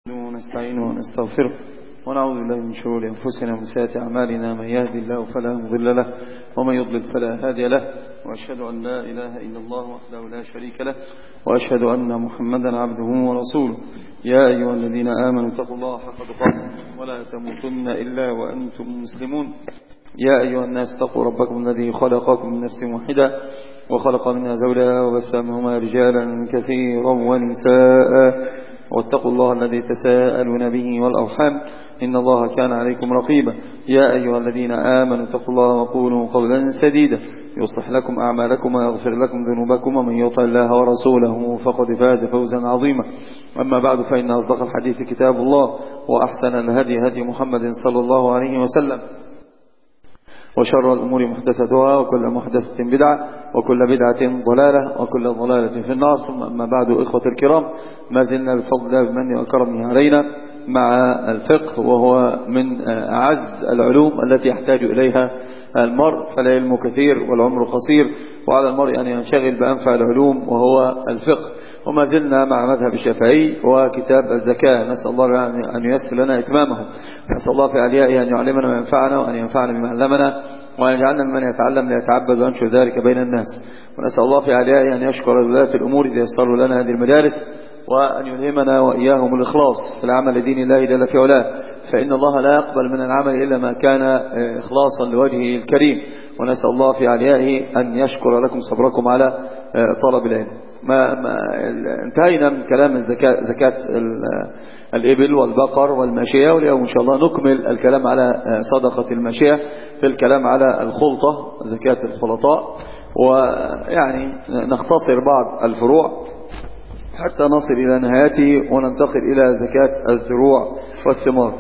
ونستعينه ونستغفره ونعوذ بالله من شرور أنفسنا ومن سيئات أعمالنا. من يهدي الله فلا مضل له ومن يضلل فلا هادي له، وأشهد أن لا إله إلا الله وحده لا شريك له، وأشهد أن محمدا عبده ورسوله. يا أيها الذين آمنوا اتقوا الله حق تقاته ولا تموتن إلا وأنتم مسلمون. يا أيها الناس اتقوا ربكم الذي خلقكم من نفس واحدة وخلق منها زوجها وبث منهما رجالا كثيرا ونساء، واتقوا الله الذي تساءلون به والأرحام إن الله كان عليكم رقيبا. يا أيها الذين آمنوا اتقوا الله وقولوا قولا سديدا يصلح لكم أعمالكم ويغفر لكم ذنوبكم، ومن يطع الله ورسوله فقد فاز فوزا عظيما. أما بعد، فإن أصدق الحديث كتاب الله، وأحسن الهدي هدي محمد صلى الله عليه وسلم، وشر الأمور محدثتها، وكل محدثة بدعة، وكل بدعة ضلالة، وكل ضلالة في النار. ثم أما بعد، إخوة الكرام، ما زلنا بفضل الله بمنه وكرمه علينا مع الفقه، وهو من أعز العلوم التي يحتاج إليها المرء، فالعلم كثير والعمر قصير، وعلى المرء أن ينشغل بأنفع العلوم وهو الفقه. وما زلنا مع مذهب الشافعي وكتاب الزكاة، نسأل الله أن ييسر لنا إتمامه. نسأل الله في عليائه أن يعلمنا وينفعنا، وأن ينفعنا بما علمنا، وأن يجعلنا ممن يتعلم ليتعبد وينشر ذلك بين الناس. ونسأل الله في عليائه أن يشكر ولاة الأمور إذا يسروا لنا هذه المدارس، وأن يلهمنا وإياهم الإخلاص في العمل لدين الله جل في علاه، فإن الله لا يقبل من العمل إلا ما كان إخلاصا لوجهه الكريم. ونسأل الله في عليائه أن يشكر لكم صبركم على طلب العلم. انتهينا من كلام زكاة الإبل والبقر والماشية، واليوم إن شاء الله نكمل الكلام على صدقة الماشية في الكلام على الخلطة، زكاة الخلطاء، ويعني نختصر بعض الفروع حتى نصل إلى نهايته وننتقل إلى زكاة الزروع والثمار.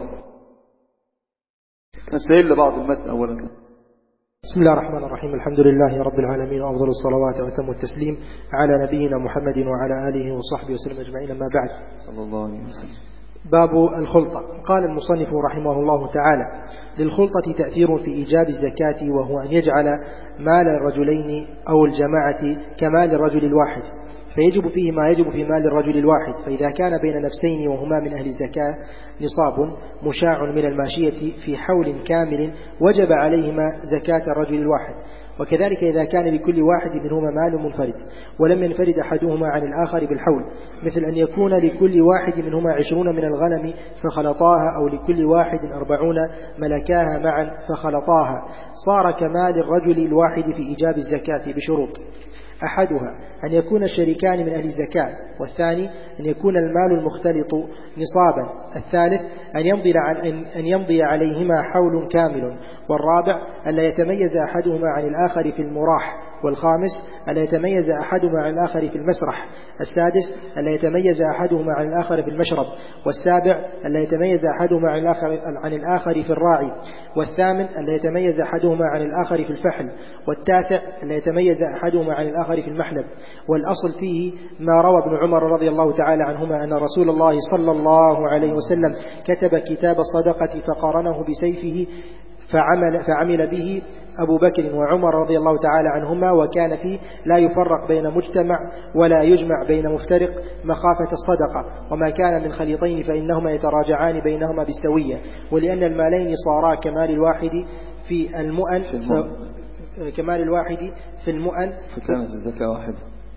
نستهل بعض المتن أولا. بسم الله الرحمن الرحيم. الحمد لله رب العالمين، وأفضل الصلوات وأتم التسليم على نبينا محمد وعلى آله وصحبه وسلم أجمعين. ما بعد، صلى الله عليه وسلم. باب الخلطة. قال المصنف رحمه الله تعالى: للخلطة تأثير في إيجاب الزكاة، وهو أن يجعل مال الرجلين أو الجماعة كمال الرجل الواحد، فيجب فيه ما يجب في مال الرجل الواحد. فإذا كان بين نفسين وهما من أهل الزكاة نصاب مشاع من الماشية في حول كامل، وجب عليهما زكاة الرجل الواحد. وكذلك إذا كان لكل واحد منهما مال منفرد ولم ينفرد أحدهما عن الآخر بالحول، مثل أن يكون لكل واحد منهما 20 من الغنم فخلطاها، أو لكل واحد 40 ملكاها معا فخلطاها، صار كمال الرجل الواحد في إيجاب الزكاة بشروط: أحدها أن يكون الشريكان من أهل الزكاة، والثاني أن يكون المال المختلط نصابا، الثالث أن يمضي عليهما حول كامل، والرابع ألا يتميز أحدهما عن الآخر في المراح، والخامس ألا يتميز أحدهما عن الآخر في المسرح، السادس ألا يتميز أحدهما عن الآخر في المشرب، والسابع ألا يتميز أحدهما عن الآخر في الراعي، والثامن ألا يتميز أحدهما عن الآخر في الفحل، والتاسع ألا يتميز أحدهما عن الآخر في المحلب. والأصل فيه ما روى ابن عمر رضي الله تعالى عنهما أن رسول الله صلى الله عليه وسلم كتب كتاب الصدقة فقارنه بسيفه فعمل به أبو بكر وعمر رضي الله تعالى عنهما، وكان فيه لا يفرق بين مجتمع ولا يجمع بين مفترق مخافة الصدقة، وما كان من خليطين فإنهما يتراجعان بينهما بالسوية. ولأن المالين صارا كمال الواحد في المؤن كمال الواحد في المؤن، فكانت الزكاة واحدة،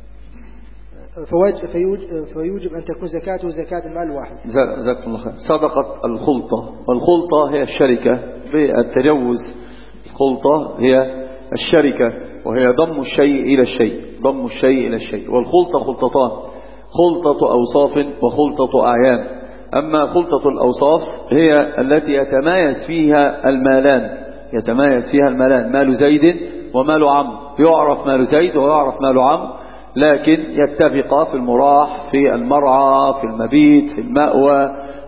فيوجب أن تكون زكاته زكاة المال الواحد. جزاكم الله خير. صدقة الخلطة، والخلطة هي الشركة بالتجوز. الخلطة هي الشركة، وهي ضم الشيء إلى الشيء، ضم الشيء إلى الشيء. والخلطة خلطتان: خلطة أوصاف وخلطة أعيان. أما خلطة الأوصاف هي التي يتمايز فيها المالان، مال زيد ومال عمرو، يعرف مال زيد ويعرف مال عمرو، لكن يتفقا في المراح، في المرعى، في المبيت، في المأوى،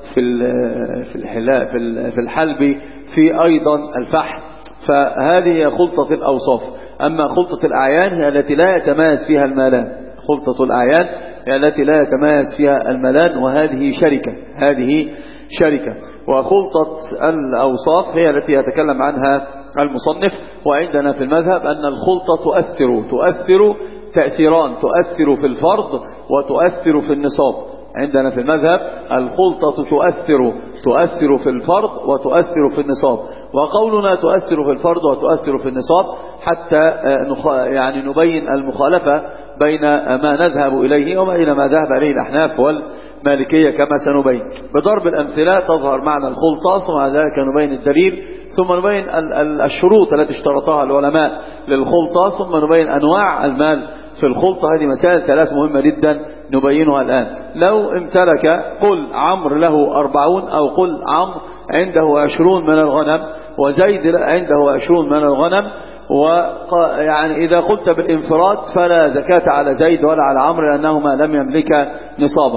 في الحلب، في أيضا الفحل. فهذه خلطة الأوصاف. أما خلطة الأعيان هي التي لا يتمايز فيها المالان، خلطة الأعيان هي التي لا يتمايز فيها المالان، وهذه شركة. وخلطة الأوصاف هي التي يتكلم عنها المصنف. وعندنا في المذهب أن الخلطة تؤثر تأثيران، تؤثر في الفرض وتؤثر في النصاب. عندنا في المذهب الخلطة تؤثر في الفرض وتؤثر في النصاب، وقولنا تؤثر في الفرض وتؤثر في النصاب حتى يعني نبين المخالفة بين ما نذهب إليه وبين ما ذهب إليه الأحناف والمالكية كما سنبين. بضرب الأمثلة تظهر معنى الخلطة، ثم ذلك نبين الدليل، ثم نبين الشروط التي اشترطها العلماء للخلطة، ثم نبين أنواع المال في الخلطة. هذه مسائل ثلاث مهمة جدا نبينها الآن. لو امتلك قل عمرو له 40 أو قل عمرو عنده 20 من الغنم وزيد عنده 20 من الغنم، ويعني إذا قلت بالانفراد فلا زكاة على زيد ولا على عمرو لأنهما لم يملكا نصابا،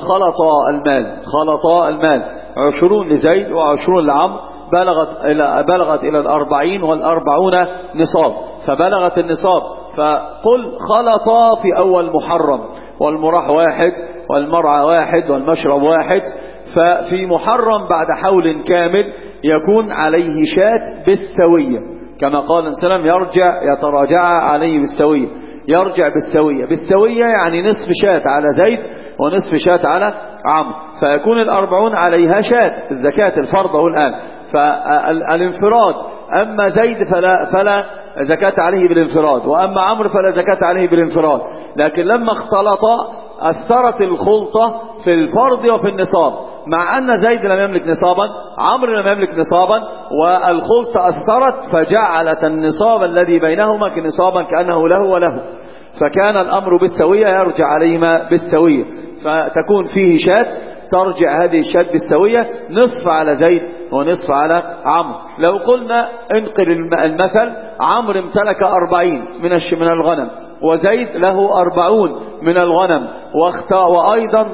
خلطا المال 20 لزيد و20 لعمرو، بلغت إلى 40 وال40 نصاب، فبلغت النصاب. فقل خلطا في أول محرم، والمراح واحد والمرعى واحد والمشرب واحد، ففي محرم بعد حول كامل يكون عليه شاة بالسوية، كما قال السلام يتراجع عليه بالسوية، يرجع بالسوية يعني نصف شاة على زيد ونصف شاة على عمرو، فيكون 40 عليها شاة الزكاة الفرض الآن. فالانفراد أما زيد فلا زكاة عليه بالانفراد، وأما عمرو فلا زكاة عليه بالانفراد، لكن لما اختلطا أثرت الخلطة في الفرض وفي النصاب، مع أن زيد لم يملك نصابا، عمرو لم يملك نصابا، والخلطة أثرت فجعلت النصاب الذي بينهما كنصابا كأنه له وله، فكان الأمر بالسوية، يرجع عليهما بالسوية، فتكون فيه شاة ترجع هذه الشاة بالسوية نصف على زيد ونصف على عمرو. لو قلنا انقل المثل، عمرو امتلك 40 من الغنم وزيد له 40 من الغنم، وأيضا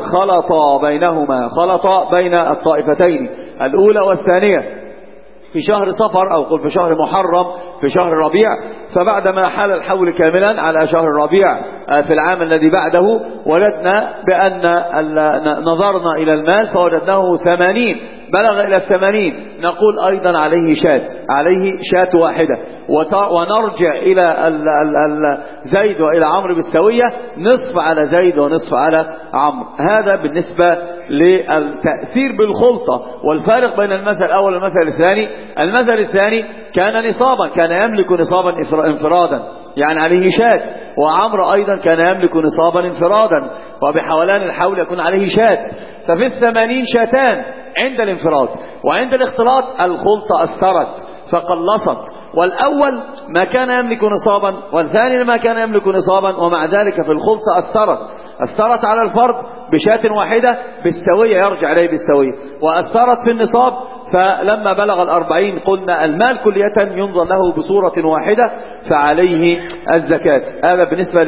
خلط بين الطائفتين الأولى والثانية في شهر صفر، أو قل في شهر محرم في شهر ربيع، فبعدما حال الحول كاملا على شهر ربيع في العام الذي بعده، وجدنا بأن نظرنا إلى المال فوجدناه 80، بلغ إلى 80، نقول أيضا عليه شاة واحدة، ونرجع إلى زيد وإلى عمرو بالسوية، نصف على زيد ونصف على عمرو. هذا بالنسبة للتأثير بالخلطة. والفارق بين المثل الأول والمثل الثاني، المثل الثاني كان نصابا، كان يملك نصابا انفرادا يعني عليه شاة، وعمرو أيضا كان يملك نصابا انفرادا، وبحولان الحول يكون عليه شاة، ففي 80 شاتان عند الانفراد، وعند الاختلاط الخلطة أثرت فقلصت، والأول ما كان يملك نصابا والثاني ما كان يملك نصابا، ومع ذلك في الخلطة أثرت على الفرد بشاة واحدة بالسوية، يرجع إليه بالسوية، وأثرت في النصاب، فلما بلغ 40 قلنا المال كلية ينظر له بصورة واحدة فعليه الزكاة. هذا بالنسبة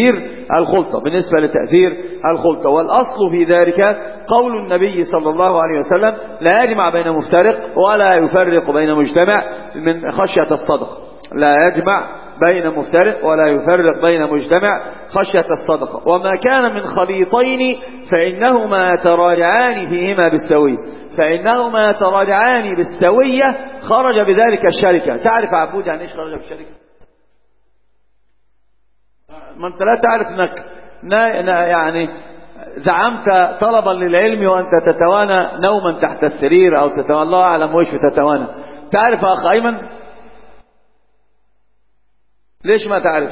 لتأثير الخلطة. والأصل في ذلك قول النبي صلى الله عليه وسلم: لا يجمع بين مفترق ولا يفرق بين مجتمع من خشية الصدقة. لا يجمع بين مفترق ولا يفرق بين مجتمع خشية الصدقة. وما كان من خليطين فإنهما يتراجعان فيهما بالسوية، خرج بذلك الشركة. تعرف عبود يعني ايش خرج بالشركة؟ ما انت لا تعرف انك يعني زعمت طلبا للعلم وانت تتوانى نوما تحت السرير، او تتوانى الله اعلم ويش تتوانى. تعرف يا اخ ايمن؟ ليش ما تعرف؟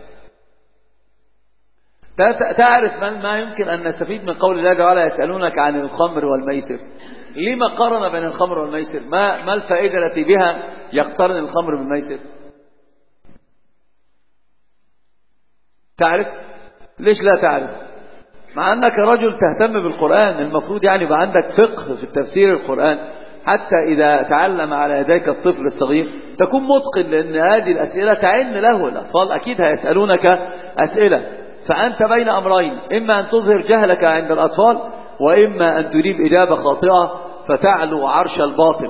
تعرف ما يمكن أن نستفيد من قول الله تعالى: يسألونك عن الخمر والميسر. لما قارن بين الخمر والميسر؟ ما الفائدة التي بها يقترن الخمر بالميسر؟ تعرف؟ ليش لا تعرف؟ مع أنك رجل تهتم بالقرآن، المفروض يعني يبقى عندك فقه في التفسير القرآن، حتى إذا تعلم على يديك الطفل الصغير تكون متقن، لأن هذه الأسئلة تعن له. الأطفال أكيد هيسألونك أسئلة، فأنت بين أمرين: إما أن تظهر جهلك عند الأطفال، وإما أن تجيب إجابة خاطئة فتعلو عرش الباطل.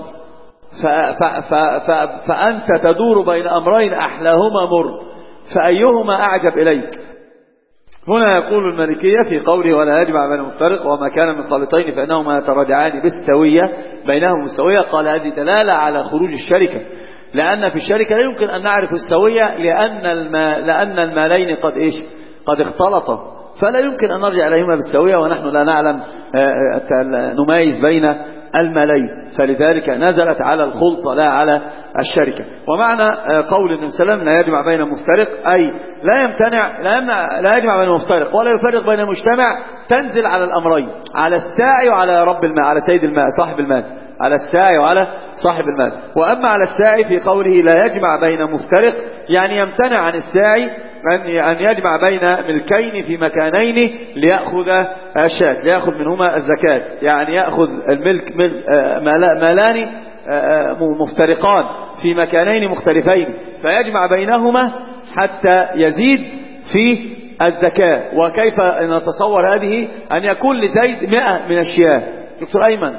فأنت تدور بين أمرين أحلاهما مر، فأيهما أعجب إليك؟ هنا يقول المالكية في قوله: ولا يجمع بين مفترق وما كان من خالطين فإنهما يتراجعان بالسوية بينهم السوية. قال: هذه دلالة على خروج الشركة، لأن في الشركة لا يمكن أن نعرف السوية، لأن المالين قد اختلطا، فلا يمكن أن نرجع إليهما بالسوية ونحن لا نعلم نميز بين المالين، فلذلك نزلت على الخلطة لا على الشركة. ومعنى قول النبي صلى الله عليه وسلم لا يجمع بين مفترق، أي لا يجمع بين مفترق ولا يفرق بين مجتمع، تنزل على الأمرين، على الساعي وعلى رب المال، على سيد المال صاحب المال، على الساعي وعلى صاحب المال. وأما على الساعي في قوله لا يجمع بين مفترق، يعني يمتنع عن الساعي أن يجمع بين ملكين في مكانين ليأخذ الشاة، ليأخذ منهما الزكاة، يعني يأخذ الملك مالان مفترقان في مكانين مختلفين فيجمع بينهما حتى يزيد في الزكاة. وكيف نتصور هذه؟ أن يكون لزيد 100 من الشياه. دكتور أيمن،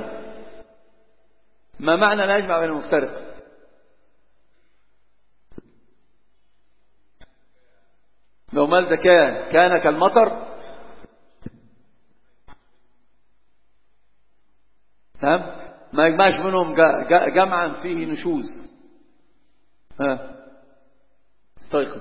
ما معنى لا يجمع بين المفترق؟ لو مال زكاة كان كالمطر، تمام، ما يجمعش منهم جمعا فيه نشوز. استيقظ.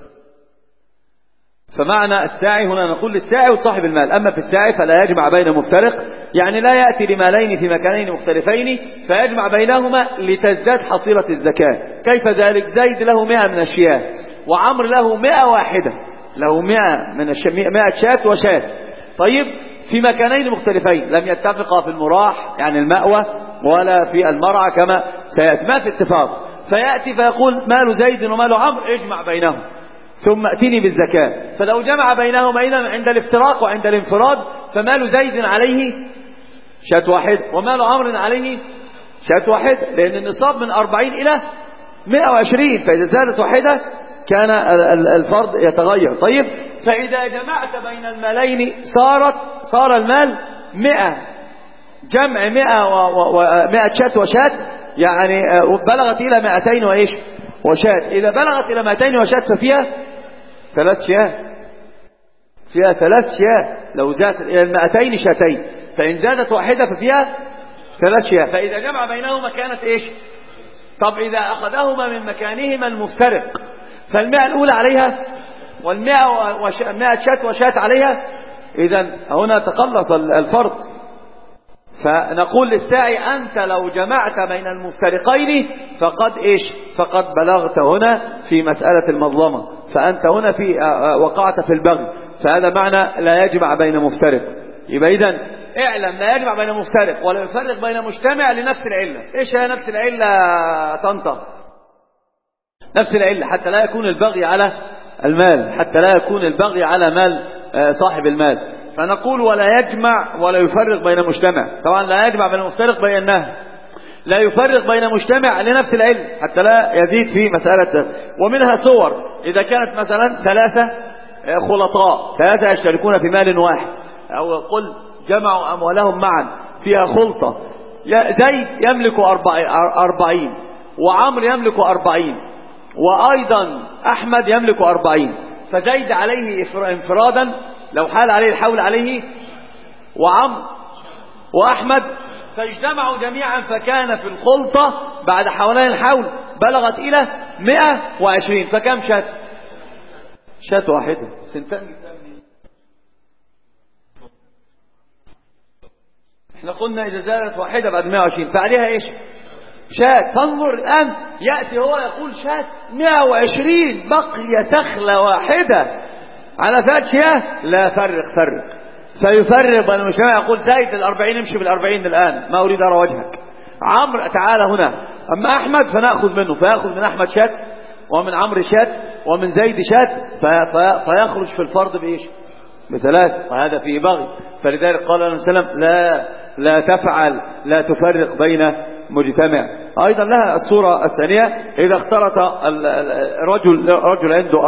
فمعنى الساعي هنا نقول للساعي وصاحب المال. أما في الساعي فلا يجمع بين مفترق، يعني لا يأتي لمالين في مكانين مختلفين فيجمع بينهما لتزداد حصيلة الزكاة. كيف ذلك؟ زيد له 100 من الشياه وعمر له 100 واحدة، له 100 من 100 شاة وشاة. طيب في مكانين مختلفين لم يتفقا في المراح يعني المأوى ولا في المرعى كما سيأتي، ما في اتفاق، فيأتي فيقول مال زيد ومال عمرو اجمع بينهم ثم ائتني بالزكاة. فلو جمع بينهما عند الافتراق وعند الانفراد فمال زيد عليه شاة واحد ومال عمرو عليه شاة واحد، لأن النصاب من 40 إلى 120، فإذا زادت واحدة كان الفرض يتغير. طيب فإذا جمعت بين المالين صار المال 100 جمع 100 شاة وشاة، يعني بلغت إلى 200 وإيش وشاة. إذا بلغت إلى 200 وشاة ففيها 3 شياه، فيها 3 شياه. لو زادت إلى 200 شاتين، فإن زادت واحدة ففيها 3 شياه. فإذا جمع بينهما كانت إيش؟ طب إذا أخذهما من مكانهما المفترق فالمئة الأولى عليها والمئة 100 شاة وشاة عليها، إذن هنا تقلص الفرض. فنقول للساعي أنت لو جمعت بين المفترقين فقد إيش؟ فقد بلغت هنا في مسألة المظلمة، فأنت هنا وقعت في البغي. فهذا معنى لا يجمع بين مفترق. يبقى إذن اعلم لا يجمع بين مفترق ولا يفرق بين مجتمع لنفس العلة. إيش هي نفس العلة طنطا؟ نفس العلة حتى لا يكون البغي على المال، حتى لا يكون البغي على مال صاحب المال. فنقول ولا يجمع ولا يفرق بين مجتمع. طبعا لا يجمع بين المفترق بيناه، لا يفرق بين مجتمع لنفس العلم حتى لا يزيد في مسألة. ومنها صور إذا كانت مثلا 3 خلطاء، 3 يشتركون في مال واحد، أو قل جمعوا أموالهم معا فيها خلطة، زيد يملك 40 وعمر يملك 40 وأيضا أحمد يملك 40، فزيد عليه انفرادا لو حال عليه الحول عليه وعمر وأحمد، فاجتمعوا جميعا فكان في الخلطة بعد حولين الحول بلغت إلى 120. فكم شاة؟ شاة واحدة. سنتان. احنا قلنا إذا زادت واحدة بعد 120 فعليها إيش؟ شاة. تنظر الآن يأتي هو يقول شاة 120 بقي سخلة واحدة على 3 شياه. لا فرق فيفرق بين المجتمع، يقول زايد 40 امشي بال40 الآن ما أريد أرى وجهك. عمرو تعالى هنا. أما أحمد فنأخذ منه، فيأخذ من أحمد شاة ومن عمرو شاة ومن زيد شاة، فيخرج في الفرض بإيش؟ ب3، وهذا فيه بغي. فلذلك قال النبي صلى الله عليه وسلم لا تفعل، لا تفرق بين مجتمع. أيضا لها الصورة الثانية إذا اختلط رجل عنده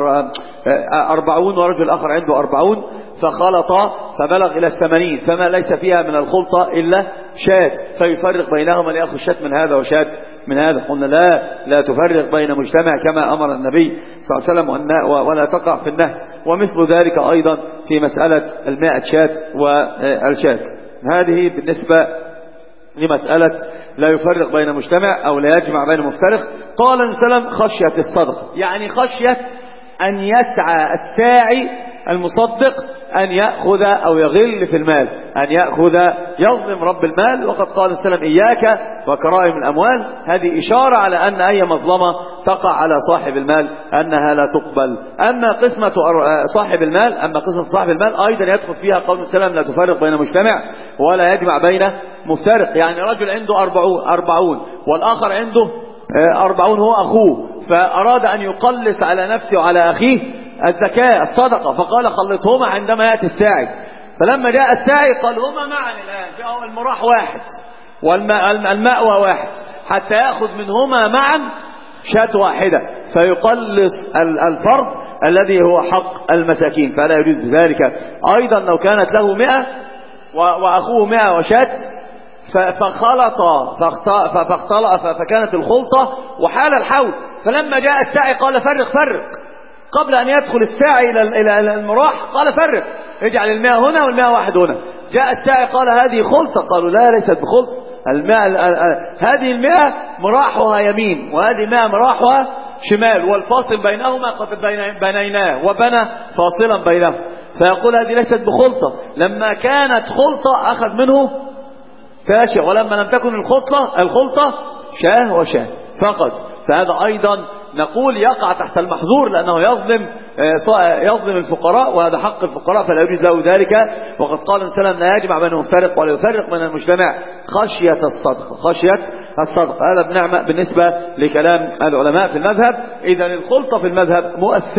40 ورجل آخر عنده 40 فخلطا فبلغ إلى 80 فما ليس فيها من الخلطة إلا شاة، فيفرق بينهما ليأخذ شاة من هذا وشاة من هذا. قلنا لا تفرق بين مجتمع كما أمر النبي صلى الله عليه وسلم ولا تقع في النهي. ومثل ذلك أيضا في مسألة 100 شاة والشاة. هذه بالنسبة لمسألة لا يفرق بين مجتمع أو لا يجمع بين مفترق. قال النبي صلى الله عليه وسلم خشية الصدقة، يعني خشية أن يسعى الساعي المصدق أن يأخذ أو يغل في المال، أن يأخذ يظلم رب المال. وقد قال السلام إياك وكرائم الأموال، هذه إشارة على أن أي مظلمة تقع على صاحب المال أنها لا تقبل. أما قسمة صاحب المال أيضا يدخل فيها قول السلام لا تفرق بين مجتمع ولا يجمع بين مفترق. يعني رجل عنده 40 والآخر عنده 40 هو أخوه، فأراد أن يقلص على نفسه وعلى أخيه الزكاة الصدقة، فقال خلطهما عندما يأتي الساعي. فلما جاء الساعي قال هما معا الآن، جاءوا المراح واحد والمأوى واحد، حتى يأخذ منهما معا شاة واحدة، فيقلص الفرض الذي هو حق المساكين، فلا يجوز ذلك. أيضا لو كانت له 100 وأخوه 100 وشاة فاختلط فكانت الخلطة وحال الحول، فلما جاء الساعي قال فرق قبل أن يدخل الساعي إلى المراح قال فرق، اجعل 100 هنا وال101 هنا. جاء الساعي قال هذه خلطة، قالوا لا ليست بخلطة، هذه 100 مراحها يمين وهذه 100 مراحها شمال، والفاصل بينهما قد بنيناه وبنى فاصلا بينهم، فيقول هذه ليست بخلطة. لما كانت خلطة أخذ منه فاشع، ولما لم تكن الخلطة شاه وشاه فقط. فهذا أيضا نقول يقع تحت المحظور، لأنه يظلم الفقراء، وهذا حق الفقراء فلا يجوز له ذلك. وقد قال السلام لا يجمع بين مفترق ولا يفرق من المجتمع خشية الصدقة. هذا بالنسبة لكلام العلماء في المذهب. إذا الخلطة في المذهب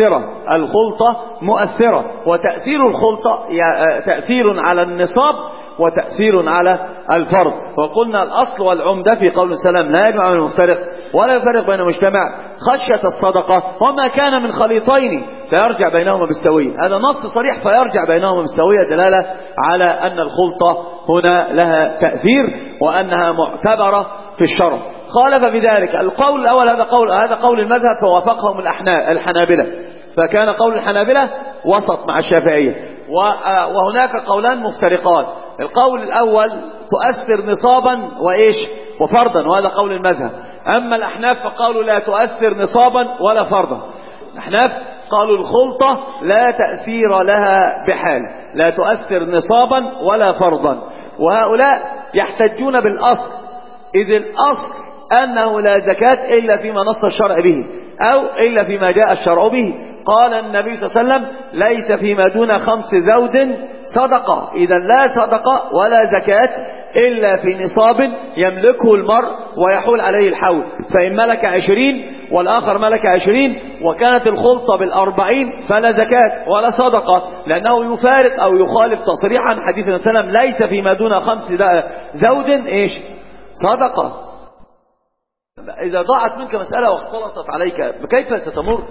مؤثرة، وتأثير الخلطة تأثير على النصاب وتأثير على الفرض. وقلنا الأصل والعمدة في قول السلام لا يجمع بين المفترق ولا يفرق بين المجتمع خشية الصدقة، وما كان من خليطين فيرجع بينهما بالسوية. هذا نص صريح، فيرجع بينهما بالسوية، دلالة على أن الخلطة هنا لها تأثير وأنها معتبرة في الشرع. خالف بذلك القول الأول، هذا قول المذهب فوافقهم الحنابلة، فكان قول الحنابلة وسط مع الشافعية. وهناك قولان مفترقان. القول الأول تؤثر نصابا وفرضا، وهذا قول المذهب. أما الأحناف فقالوا لا تؤثر نصابا ولا فرضا. الأحناف قالوا الخلطة لا تأثير لها بحال، لا تؤثر نصابا ولا فرضا. وهؤلاء يحتجون بالأصل، إذ الأصل أنه لا زكاة إلا فيما نص الشرع به أو إلا فيما جاء الشرع به. قال النبي صلى الله عليه وسلم ليس فيما دون 5 زود صدقة، إذا لا صدقة ولا زكاة إلا في نصاب يملكه المرء ويحول عليه الحول. فإن ملك 20 والآخر ملك 20 وكانت الخلطة 40 فلا زكاة ولا صدقة، لأنه يفارق أو يخالف تصريحا حديث النبي صلى الله عليه وسلم ليس فيما دون 5 زود صدقة. إذا ضاعت منك مسألة واختلطت عليك كيف ستمر؟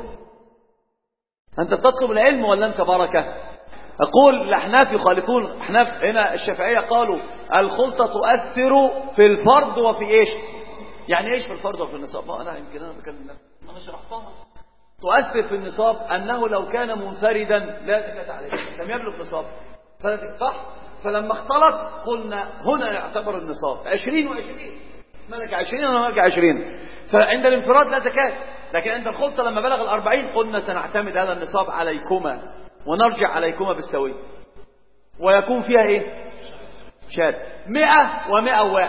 أنت تطلب العلم ولا أنت بركة؟ أقول الأحناف يخالفون. أحناف هنا الشافعية قالوا الخلطة تؤثر في الفرض وفي يعني في الفرض وفي النصاب؟ أنا يمكن أنا بكلم نفسي، أنا شرحتها. تؤثر في النصاب أنه لو كان منفردا لا زكاة عليه، لم يبلغ نصاب، صح؟ فلما اختلط قلنا هنا يعتبر النصاب 20 و20، ملك 20 أنا ملك 20، فعند الانفراد لا زكاة. لكن عند الخلطة لما بلغ 40 قلنا سنعتمد هذا النصاب عليكما ونرجع عليكما بالسوية، ويكون فيها شاة 100 و101.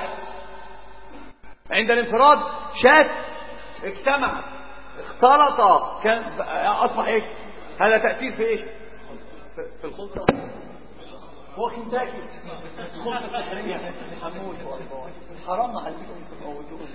عند الانفراد شاة اجتمع اختلط كان أصبح هذا تأثير في في الخلطة. هو كنتاكي خلطة سحرية حمود والله حرام عليكم تموتون.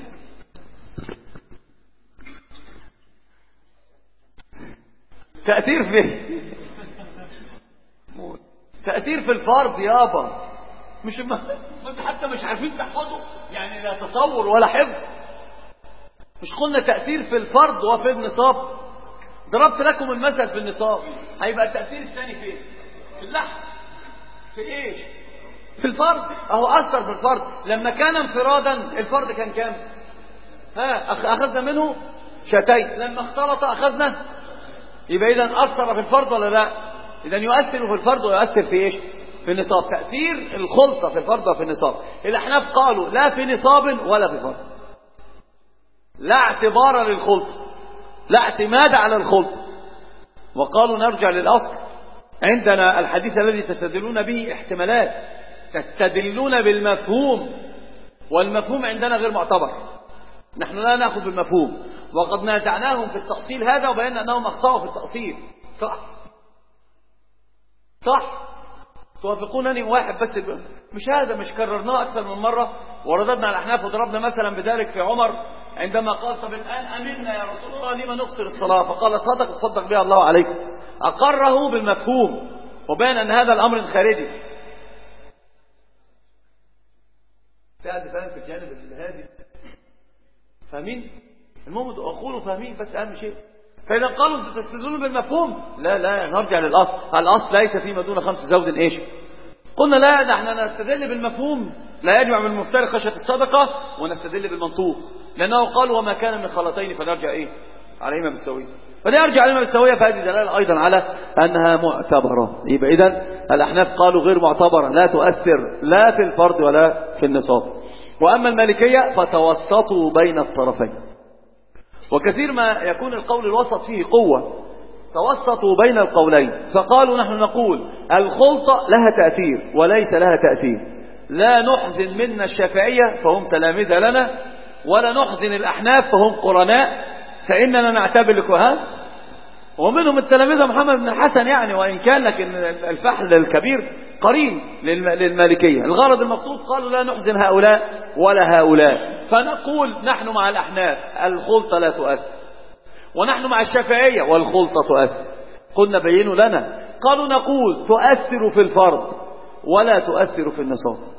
تأثير في الفرض يابا، مش حتى مش عارفين تحفظوا، يعني لا تصور ولا حفظ. مش قلنا تأثير في الفرض وفي النصاب؟ ضربت لكم المثل في النصاب، هيبقى التأثير الثاني فين؟ في اللحم، في في الفرض. اهو أثر في الفرض. لما كان انفرادا الفرض كان كام؟ أخذنا منه 2، لما اختلط أخذنا، يبقى إذن أثر في الفرض ولا لا؟ إذن يؤثر في الفرض ويؤثر في في النصاب. تأثير الخلطة في الفرض وفي النصاب. الأحناف قالوا لا في نصاب ولا في فرض، لا اعتبار للخلطة، لا اعتماد على الخلطة، وقالوا نرجع للأصل عندنا الحديث الذي تستدلون به احتمالات، تستدلون بالمفهوم، والمفهوم عندنا غير معتبر، نحن لا نأخذ بالمفهوم، وقد نازعناهم في التأصيل هذا وبينا أنهم أخطأوا في التأصيل. صح توافقونني؟ واحد بس مش هذا، مش كررناه أكثر من مرة ورددنا الأحناف وضربنا مثلا بذلك في عمر عندما قال طب الآن أمنا يا رسول الله لما نقصر الصلاة، فقال صدق بها الله عليكم، أقره بالمفهوم وبين أن هذا الأمر خارجي. فاهم في الجانب الهادي، فاهمين؟ المهم أقولوا فاهمين بس أهم شيء. فإذا قالوا أنتم تستدلون بالمفهوم، لا نرجع للأصل. الأصل ليس فيما دون 5 زوج إيش؟ قلنا لا، نحن نستدل بالمفهوم، لا يجمع من المفترق خشية الصدقة، ونستدل بالمنطوق، لأنه قالوا وما كان من خلطين فنرجع إيه؟ عليهما بالسوية، فنرجع عليهما بالسوية، فهذه دلالة أيضا على أنها معتبرة. يبقى إذن الأحناف قالوا غير معتبرة، لا تؤثر لا في الفرد ولا في النصاب. وأما المالكية فتوسطوا بين الطرفين، وكثير ما يكون القول الوسط فيه قوة، توسطوا بين القولين، فقالوا نحن نقول الخلطة لها تأثير وليس لها تأثير، لا نحزن منا الشافعية فهم تلامذة لنا، ولا نحزن الأحناف فهم قرناء، فإننا نعتبر لكوهان، ومنهم التلامذة محمد بن الحسن يعني، وإن كان لكن الفحل الكبير قرين للمالكية. الغرض المقصود قالوا لا نحزن هؤلاء ولا هؤلاء، فنقول نحن مع الأحناف الخلطة لا تؤثر، ونحن مع الشافعية والخلطة تؤثر. قلنا بينوا لنا، قالوا نقول تؤثر في الفرض ولا تؤثر في النصاب،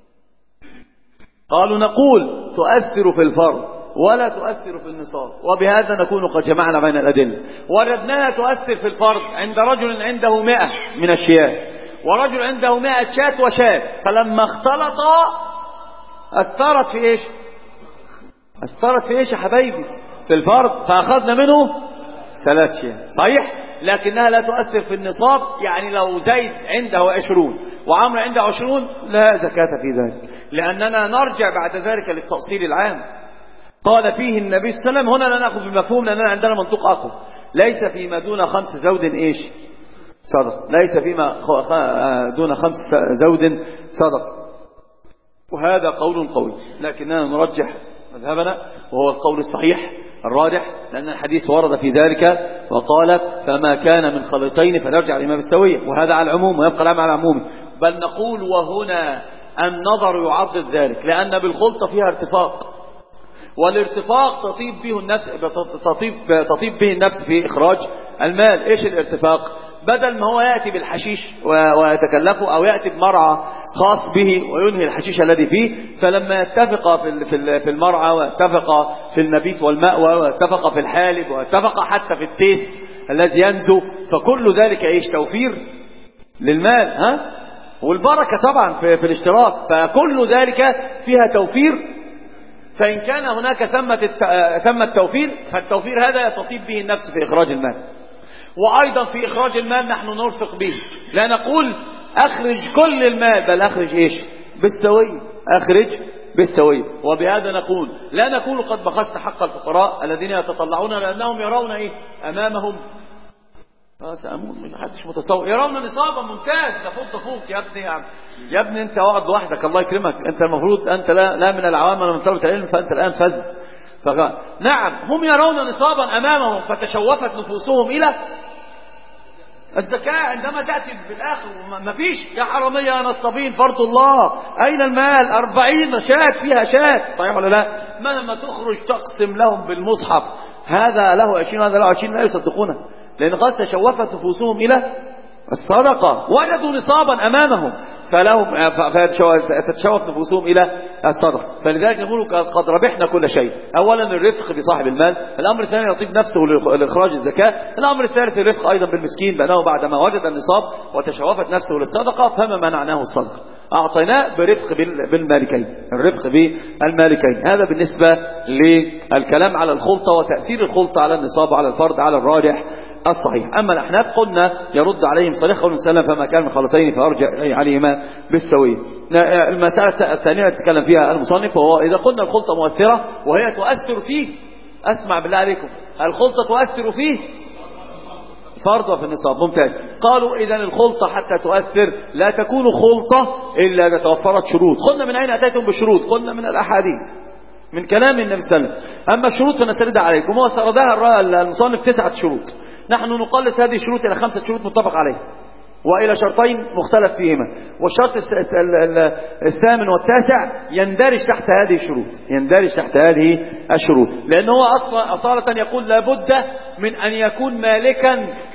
قالوا نقول تؤثر في الفرض ولا تؤثر في النصاب، وبهذا نكون قد جمعنا بين الأدلة. وردناها تؤثر في الفرض عند رجل عنده 100 من الشياه، ورجل عنده 100 شاة وشاة، فلما اختلطا أثرت في إيش؟ أثرت في إيش يا حبايبي؟ في الفرض، فأخذنا منه 3 شياه، صحيح؟ لكنها لا تؤثر في النصاب، يعني لو زيد عنده 20 وعمر عنده 20 لا زكاة في ذلك، لأننا نرجع بعد ذلك للتأصيل العام. قال فيه النبي صلى الله عليه وسلم، هنا لا نأخذ بالمفهوم لأننا عندنا منطوق أقوى، ليس فيما دون 5 زوج إيش؟ صدق، ليس فيما دون 5 زوج صدق، وهذا قول قوي، لكننا نرجح مذهبنا وهو القول الصحيح الراجح، لأن الحديث ورد في ذلك وقال فما كان من خلطين فنرجع الإمام السوية، وهذا على العموم ويبقى العام على العموم. بل نقول وهنا النظر يعضد ذلك، لأن بالخلطة فيها ارتفاق، والارتفاق تطيب به النفس في إخراج المال. إيش الارتفاق؟ بدل ما هو يأتي بالحشيش ويتكلفه، أو يأتي بمرعى خاص به وينهي الحشيش الذي فيه، فلما يتفق في المرعى، ويتفق في المبيت والمأوى، ويتفق في الحالب، ويتفق حتى في التيس الذي ينزو، فكل ذلك إيش؟ توفير للمال، والبركة طبعا في الاشتراك، فكل ذلك فيها توفير. فإن كان هناك ثم التوفير، فالتوفير هذا تطيب به النفس في إخراج المال. وأيضا في إخراج المال نحن نرفق به، لا نقول أخرج كل المال، بل أخرج إيش؟ بالسوية، أخرج بالسوية. وبهذا نقول لا نكون قد بخست حق الفقراء الذين يتطلعون، لأنهم يرون إيه أمامهم؟ محدش متصور، يرون نصابا ممتاز فوق يا ابني انت واقعد لوحدك، الله يكرمك، انت المفروض انت لا من العوام ولا من طلبة العلم، فانت الان فز. نعم هم يرون نصابا امامهم، فتشوفت نفوسهم الى الزكاة. عندما تأتي بالآخر ما فيش يا حرامية يا نصابين فرض الله، أين المال؟ 40 شاة فيها شاة، صحيح ولا لا؟ مهما تخرج تقسم لهم بالمصحف، هذا له 20 وهذا له 20، لا يصدقونه، لأن قد تشوفت نفوسهم إلى الصدقة، وجدوا نصابا أمامهم فتشوف نفوسهم إلى الصدقة. فلذلك نقول قد ربحنا كل شيء. أولا الرفق بصاحب المال، الأمر الثاني يطيب نفسه لإخراج الزكاة، الأمر الثالث الرفق أيضا بالمسكين، بأنه بعدما وجد النصاب وتشوفت نفسه للصدقة فما منعناه الصدقة، أعطيناه برفق بالمالكين، الرفق بالمالكين. هذا بالنسبة للكلام على الخلطة وتأثير الخلطة على النصاب وعلى الفرد على الراجح الصحيح. أما الأحناف قلنا يرد عليهم صريح قول وسلم فما كان من خلطين فأرجع عليهما بالسوية. المسألة الثانية تتكلم فيها المصنف، وهو إذا قلنا الخلطة مؤثرة وهي تؤثر فيه، أسمع بالله عليكم، الخلطة تؤثر فيه فرضا في النصاب. ممتاز. قالوا إذا الخلطة حتى تؤثر لا تكون خلطة إلا إذا توفرت شروط. قلنا من أين أتيتم بالشروط؟ قلنا من الأحاديث، من كلام النبي صلى الله عليه وسلم. أما الشروط فنسردها عليكم. هو سردها المصنف 9 شروط، نحن نقلص هذه الشروط إلى 5 شروط متفق عليها، وإلى شرطين مختلف فيهما. والشرط الثامن والتاسع يندرج تحت هذه الشروط، يندرج تحت هذه الشروط، لأنه هو أصالة يقول لابد من أن يكون مالكا،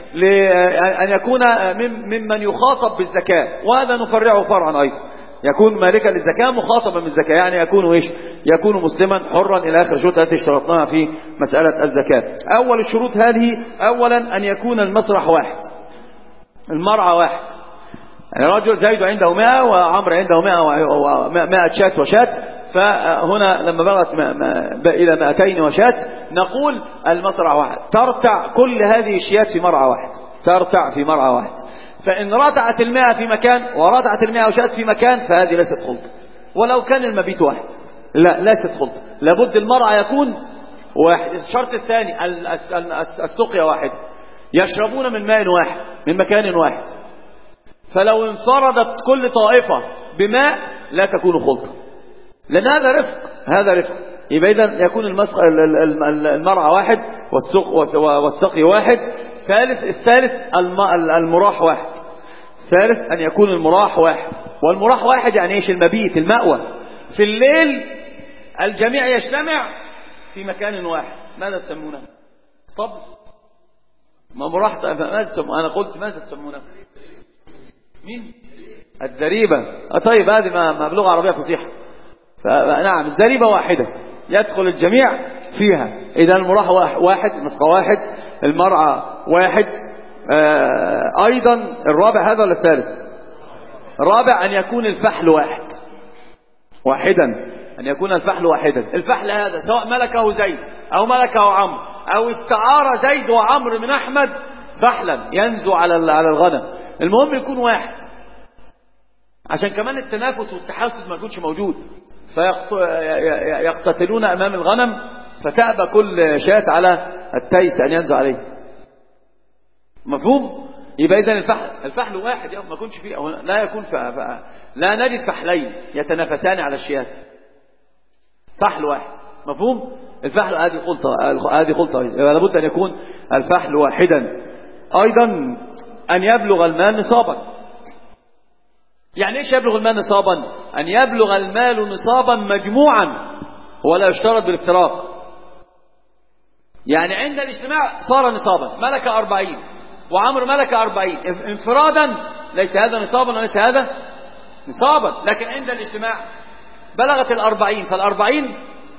أن يكون ممن يخاطب بالزكاة، وهذا نفرعه فرعا أيضا. يكون مالكا للزكاة مخاطبا بالزكاة، يعني يكون إيش؟ يكون مسلما حرا إلى آخر شروط التي اشترطناها في مسألة الزكاة. أول الشروط هذه، أولا أن يكون المسرح واحد، المرعى واحد. يعني رجل زيد عنده 100 وعمر عنده 100 شاة وشاة، فهنا لما بلغت إلى 200 وشاة نقول المسرع واحد، ترتع كل هذه الشيات في مرعى واحد، ترتع في مرعى واحد. فإن رتعت 100 في مكان ورتعت 100 وشاة في مكان فهذه ليست خلطة، ولو كان المبيت واحد لا ليست خلطة، لابد المرعى يكون واحد. الشرط الثاني السقيا واحد، يشربون من ماء واحد من مكان واحد، فلو انفردت كل طائفة بماء لا تكون خلطة، لأن هذا رفق، هذا رفق. يبقى إذن يكون المرعى واحد والسقي واحد. الثالث المراح واحد. ثالث أن يكون المراح واحد. والمراح واحد يعني إيش؟ المبيت، المأوى. في الليل الجميع يجتمع في مكان واحد، ماذا تسمونه؟ طب ما مراح، ماذا تسمونه؟ أنا قلت ماذا تسمونه؟ مين؟ الذريبة. طيب هذه ما بلغة عربية فصيحة. نعم الذريبة واحدة يدخل الجميع فيها. إذا المراح واحد، المسقى واحد، المرعى واحد. أيضا الرابع هذا ولا الثالث؟ الرابع أن يكون الفحل واحدا، أن يكون الفحل واحدا. الفحل هذا سواء ملكه زيد أو ملكه عمرو أو استعار زيد وعمرو من أحمد فحلا ينزو على الغنم، المهم يكون واحد، عشان كمان التنافس والتحاسد ما يكونش موجود، فيقتتلون أمام الغنم فتأبى كل شاة على التيس أن ينزو عليه. مفهوم؟ يبقى إذن الفحل واحد، ما يكونش فيه، لا يكون لا نجد فحلين يتنافسان على الشيات، فحل واحد. مفهوم؟ الفحل هذه خلطة، لابد أن يكون الفحل واحدا. أيضا أن يبلغ المال نصابا. يعني إيش يبلغ المال نصابا؟ أن يبلغ المال نصابا مجموعا ولا يشترط بالافتراق. يعني عند الاجتماع صار نصابا، ملك 40 وعمر ملك 40 انفرادا، ليس هذا نصابا وليس هذا نصابا، لكن عند الاجتماع بلغت 40، فال40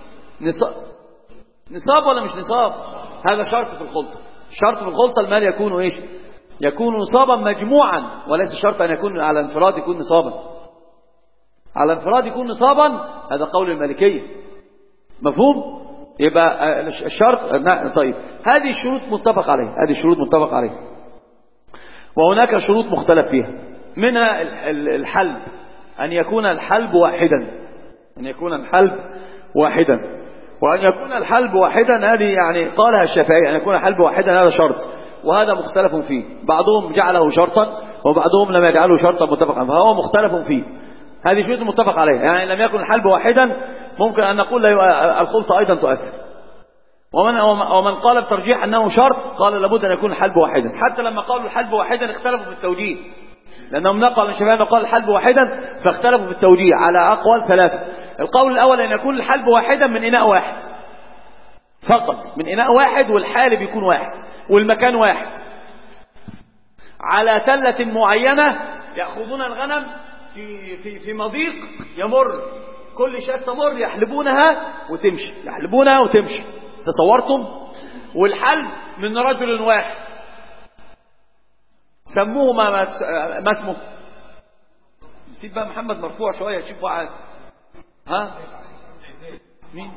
نصاب ولا مش نصاب؟ هذا شرط في الخلطة. الشرط في الخلطة المال يكون إيش؟ يكون نصابا مجموعا، وليس شرط أن يكون على انفراد يكون نصابا. على انفراد يكون نصابا، هذا قول المالكية. مفهوم؟ يبقى الشرط. طيب هذه الشروط متفق عليها، هذه الشروط متفق عليها. وهناك شروط مختلف فيها، منها الحلب، أن يكون الحلب واحدا، أن يكون الحلب واحدا. وأن يكون الحلب واحدا هذه يعني قالها الشافعي، أن يكون الحلب واحدا هذا شرط، وهذا مختلف فيه. بعضهم جعله شرطا وبعضهم لم يجعله شرطا متفقا، فهو مختلف فيه. هذه شروط متفق عليها، يعني لم يكن الحلب واحدا ممكن أن نقول الخلطة أيضا تؤثر. ومن قال بترجيح أنه شرط قال لابد أن يكون الحلب واحدا. حتى لما قالوا الحلب واحدا اختلفوا في التوجيه، لأنهم نقلوا من شباب قال الحلب واحدا فاختلفوا في التوجيه على أقوال 3. القول الأول أن يكون الحلب واحدا من إناء واحد فقط، من إناء واحد، والحالب يكون واحد والمكان واحد، على تلة معينة يأخذون الغنم في مضيق يمر، كل شاة تمر يحلبونها وتمشي، يحلبونها وتمشي. تصورتم؟ والحلب من رجل واحد. سموه ما اسمه؟ نسيت بقى، محمد مرفوع شوية تشوف واحد. ها مين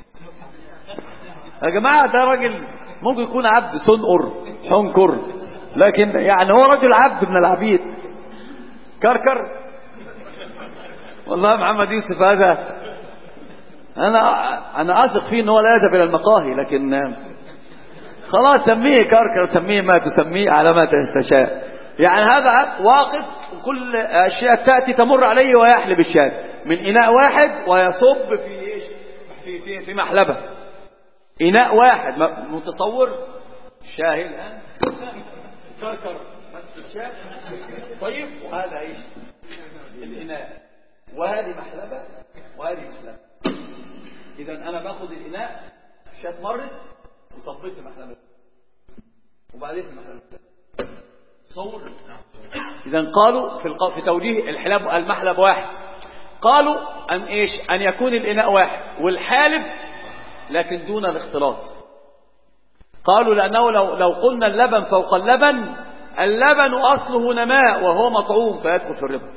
يا جماعة؟ ده راجل ممكن يكون عبد سنقر حنكر، لكن يعني هو رجل عبد من العبيد. كركر. والله محمد يوسف هذا أنا أثق فيه أنه لا يذهب إلى المقاهي، لكن خلاص سميه كركر، سميه ما تسميه على ما تشاء. يعني هذا واقف وكل أشياء تأتي تمر عليه ويحلب الشاة من إناء واحد ويصب في إيش؟ في محلبة. إناء واحد، متصور؟ شاهي الآن كركر مسك الشاة. طيب وهذا إيش؟ الإناء، وهذه محلبة وهذه محلبة. إذا أنا باخذ الإناء، الشاة مرت وصبيت في محلبة وبعدين في محلبة. تصور؟ إذا قالوا في توجيه الحلاب المحلب واحد، قالوا أن إيش؟ أن يكون الإناء واحد والحالب لكن دون الاختلاط. قالوا لأنه لو قلنا اللبن فوق اللبن، اللبن أصله نماء وهو مطعوم فيدخل في الربا.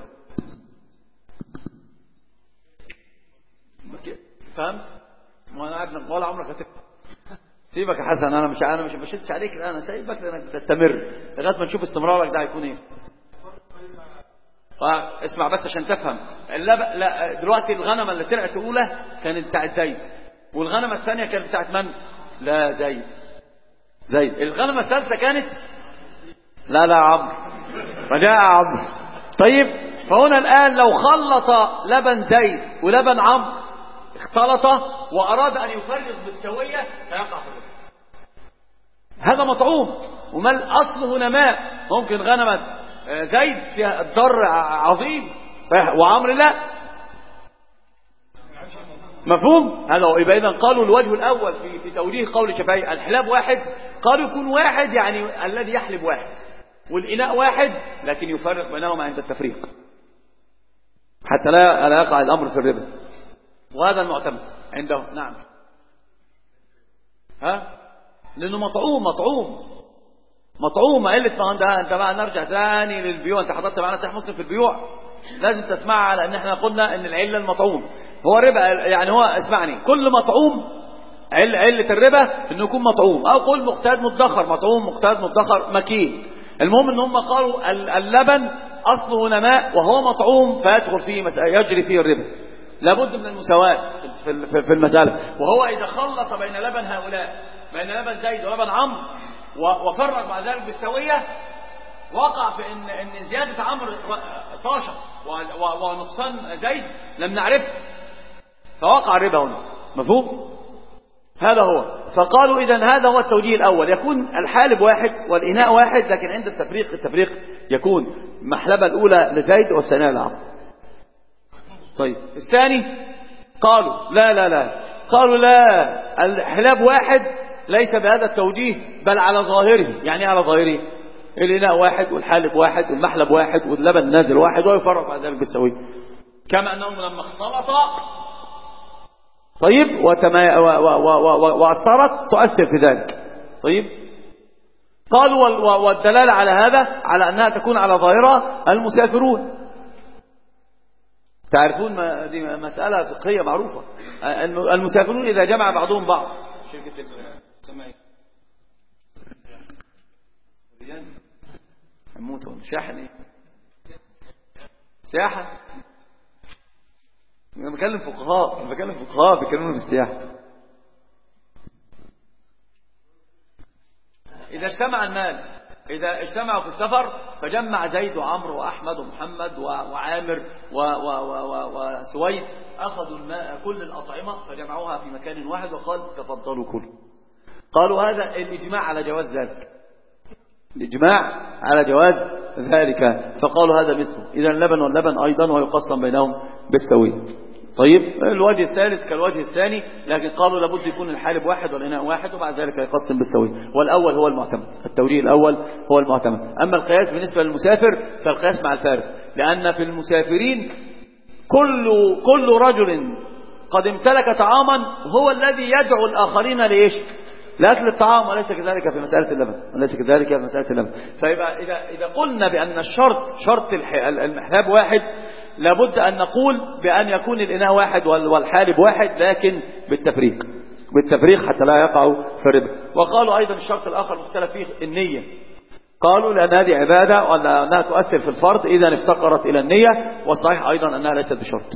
فهم؟ وانا قاعد ولا عمرك هتفهم. سيبك يا حسن، انا مش بشدش عليك الان، انا سايبك لانك تستمر لغايه ما نشوف استمرارك ده هيكون ايه. اسمع بس عشان تفهم. لا دلوقتي الغنمه اللي طلعت اولى كانت بتاعت زيد، والغنمه الثانيه كانت بتاعت من؟ لا زيد. الغنمه الثالثه كانت لا عمرو. فجاء عمرو. طيب فهنا الان لو خلط لبن زيد ولبن عمرو اختلط وأراد أن يفرغ بالسوية فيقع في الربا. هذا مطعوم ومال أصله نماء. ممكن غنمة زيد فيها الضر عظيم وعمر لا. مفهوم؟ هذا يبقى إذن قالوا الوجه الأول في توجيه قول الشافعي الحلاب واحد، قالوا يكون واحد يعني الذي يحلب واحد والإناء واحد لكن يفرق بينهما عند التفريق حتى لا يقع الأمر في الربا. وهذا المعتمد عنده. نعم. لأنه مطعوم قلت. ما انت بقى نرجع ثاني للبيوع. انت حضرت معنا صحيح مسلم في البيوع، لازم تسمعها لأن احنا قلنا ان العلة المطعوم هو ربا. يعني هو اسمعني، كل مطعوم علة الربا انه يكون مطعوم، او قول مقتاد مدخر، مطعوم مقتاد مدخر مكين. المهم ان هم قالوا اللبن اصله نماء وهو مطعوم فيدخل فيه يجري فيه الربا. لابد من المساواة في المسألة. وهو إذا خلط بين لبن هؤلاء، بين لبن زيد ولبن عمرو وفرق مع ذلك بالسوية، وقع في إن زيادة عمرو طاشت ونقصان زيد لم نعرفه، فوقع الربا هنا. مفهوم؟ هذا هو. فقالوا إذن هذا هو التوجيه الأول، يكون الحالب واحد والإناء واحد، لكن عند التفريق يكون محلبة الأولى لزيد والثانية لعمرو. طيب الثاني قالوا لا قالوا لا، الحلاب واحد ليس بهذا التوجيه بل على ظاهره. يعني على ظاهره الإناء واحد والحالب واحد والمحلب واحد واللبن نازل واحد ويفرق بعد ذلك بالسوية، كما أنهم لما اختلطا طيب وأثرت تؤثر في ذلك. طيب قالوا والدلالة على هذا على أنها تكون على ظاهرها المسافرون. تعرفون دي مسألة فقهية معروفة. المسافرون إذا جمع بعضهم بعض، شركة السماعي هموتهم شاحن سياحة. أنا بكلم فقهاء بيكلمون بالسياحة. إذا اجتمع المال، إذا اجتمعوا في السفر فجمع زيد وعمرو وأحمد ومحمد وعامر وسويد، أخذوا الماء كل الأطعمة فجمعوها في مكان واحد وقال تفضلوا كلوا. قالوا هذا الإجماع على جواز ذلك، الإجماع على جواز ذلك. فقالوا هذا مثله. إذا اللبن واللبن أيضا ويقسم بينهم بالسوية. طيب الوجه الثالث كالوجه الثاني، لكن قالوا لابد يكون الحالب واحد والإناء واحد وبعد ذلك يقسم بالسوية. والأول هو المعتمد، التوجيه الأول هو المعتمد. أما القياس بالنسبة للمسافر فالقياس مع الفارق، لأن في المسافرين كل رجل قد امتلك طعاما هو الذي يدعو الآخرين لإيش؟ لأكل الطعام، وليس كذلك في مسألة اللبن، فيبقى إذا قلنا بأن شرط المحلاب واحد، لابد أن نقول بأن يكون الإناء واحد والحالب واحد، لكن بالتفريق حتى لا يقعوا في الربا. وقالوا أيضا الشرط الآخر مختلف فيه النية. قالوا لأن هذه عبادة وأنها تؤثر في الفرض إذا افتقرت إلى النية، والصحيح أيضا أنها ليست بشرط.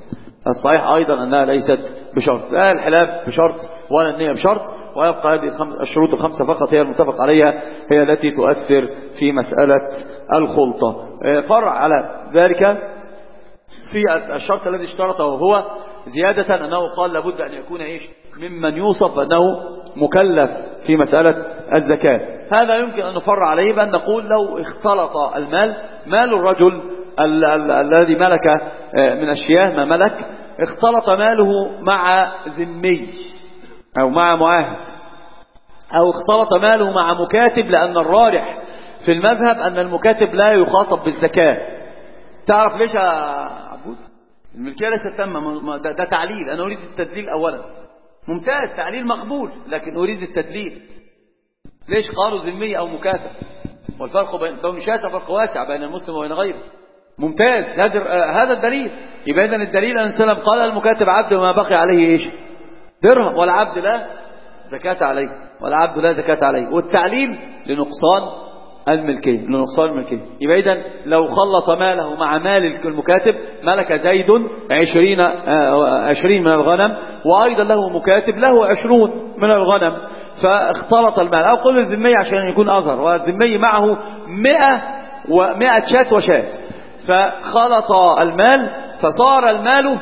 الصحيح أيضا أنها ليست بشرط، لا الحلاف بشرط ولا النية بشرط، ويبقى هذه الشروط الخمسة فقط هي المتفق عليها، هي التي تؤثر في مسألة الخلطة. فرع على ذلك في الشرط الذي اشترطه هو زيادة، أنه قال لابد أن يكون ممن يوصف أنه مكلف في مسألة الزكاة. هذا يمكن أن نفرع عليه بأن نقول لو اختلط المال، مال الرجل الذي ملك من الشياه ما ملك، اختلط ماله مع ذمي أو مع معاهد، أو اختلط ماله مع مكاتب، لأن الراجح في المذهب أن المكاتب لا يخاطب بالزكاة. تعرف ليش يا عبود؟ الملكية ليست تامة، ده تعليل. أنا أريد التدليل أولا، ممتاز، تعليل مقبول، لكن أريد التدليل. ليش قالوا ذمي أو مكاتب؟ والفرق بين شاسع فرق واسع بين المسلم وبين غيره. ممتاز، هذا الدليل. يبقى إذن الدليل أن السلام قال المكاتب عبد وما بقي عليه درهم، والعبد لا زكاة عليه، والعبد لا زكاة عليه. والتعليل لنقصان الملكية، يبقى إذن لو خلط ماله مع مال المكاتب، ملك زيد 20 من الغنم، وأيضا له مكاتب له 20 من الغنم، فاختلط المال. أو قل الذمي عشان يكون أظهر، والذمي معه 100 شاة وشاة، فخلط المال فصار المال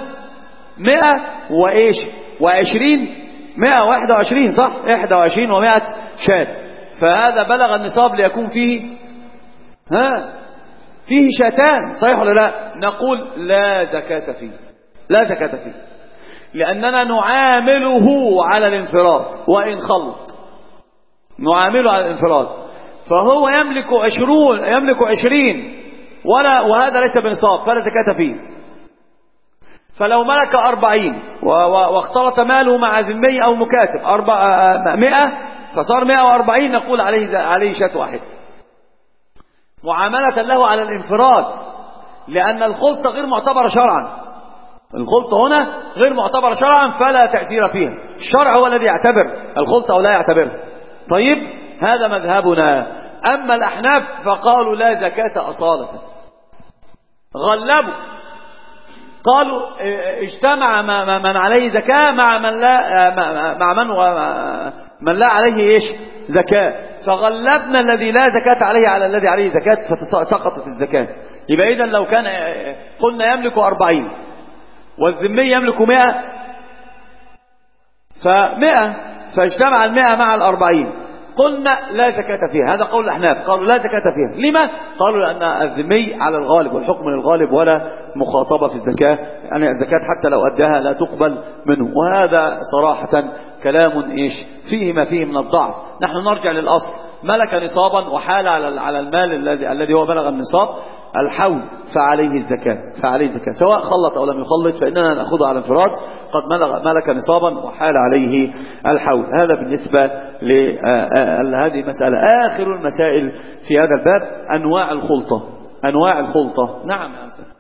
121 صح، 21 و100 شاة، فهذا بلغ النصاب ليكون فيه فيه شاتان، صحيح ولا لا؟ نقول لا زكاة فيه، لا زكاة فيه، لأننا نعامله على الانفراد، وإن خلط نعامله على الانفراد، فهو يملك 20 وهذا ليس بنصاب فلا زكاة فيه. فلو ملك 40 واختلط ماله مع ذمي أو مكاتب 100 فصار 140، نقول عليه شاة واحد معاملة له على الانفراد، لأن الخلطة غير معتبرة شرعا. الخلطة هنا غير معتبرة شرعا فلا تأثير فيها، الشرع هو الذي يعتبر الخلطة أو لا يعتبرها. طيب، هذا مذهبنا. أما الأحناف فقالوا لا زكاة أصالة، غلبوا، قالوا اجتمع من عليه زكاة مع من لا عليه زكاة، فغلبنا الذي لا زكاة عليه على الذي عليه زكاة فسقطت الزكاة. يبقى إذن لو كان قلنا يملك 40 والذمي يملك 100، فاجتمع 100 مع 40، قلنا لا زكاة فيها. هذا قول الأحناف، قالوا لا زكاة فيها. لما؟ قالوا لأن الذمي على الغالب والحكم للغالب ولا مخاطبة في الزكاة، يعني الزكاة حتى لو أداها لا تقبل منه. وهذا صراحة كلام فيه ما فيه من الضعف. نحن نرجع للأصل، ملك نصابا وحال على المال الذي هو بلغ النصاب الحول فعليه الزكاة سواء خلط أو لم يخلط، فإننا نأخذه على انفراد قد ملك نصابا وحال عليه الحول. هذا بالنسبة لهذه مسألة. آخر المسائل في هذا الباب أنواع الخلطة. نعم يا أستاذ،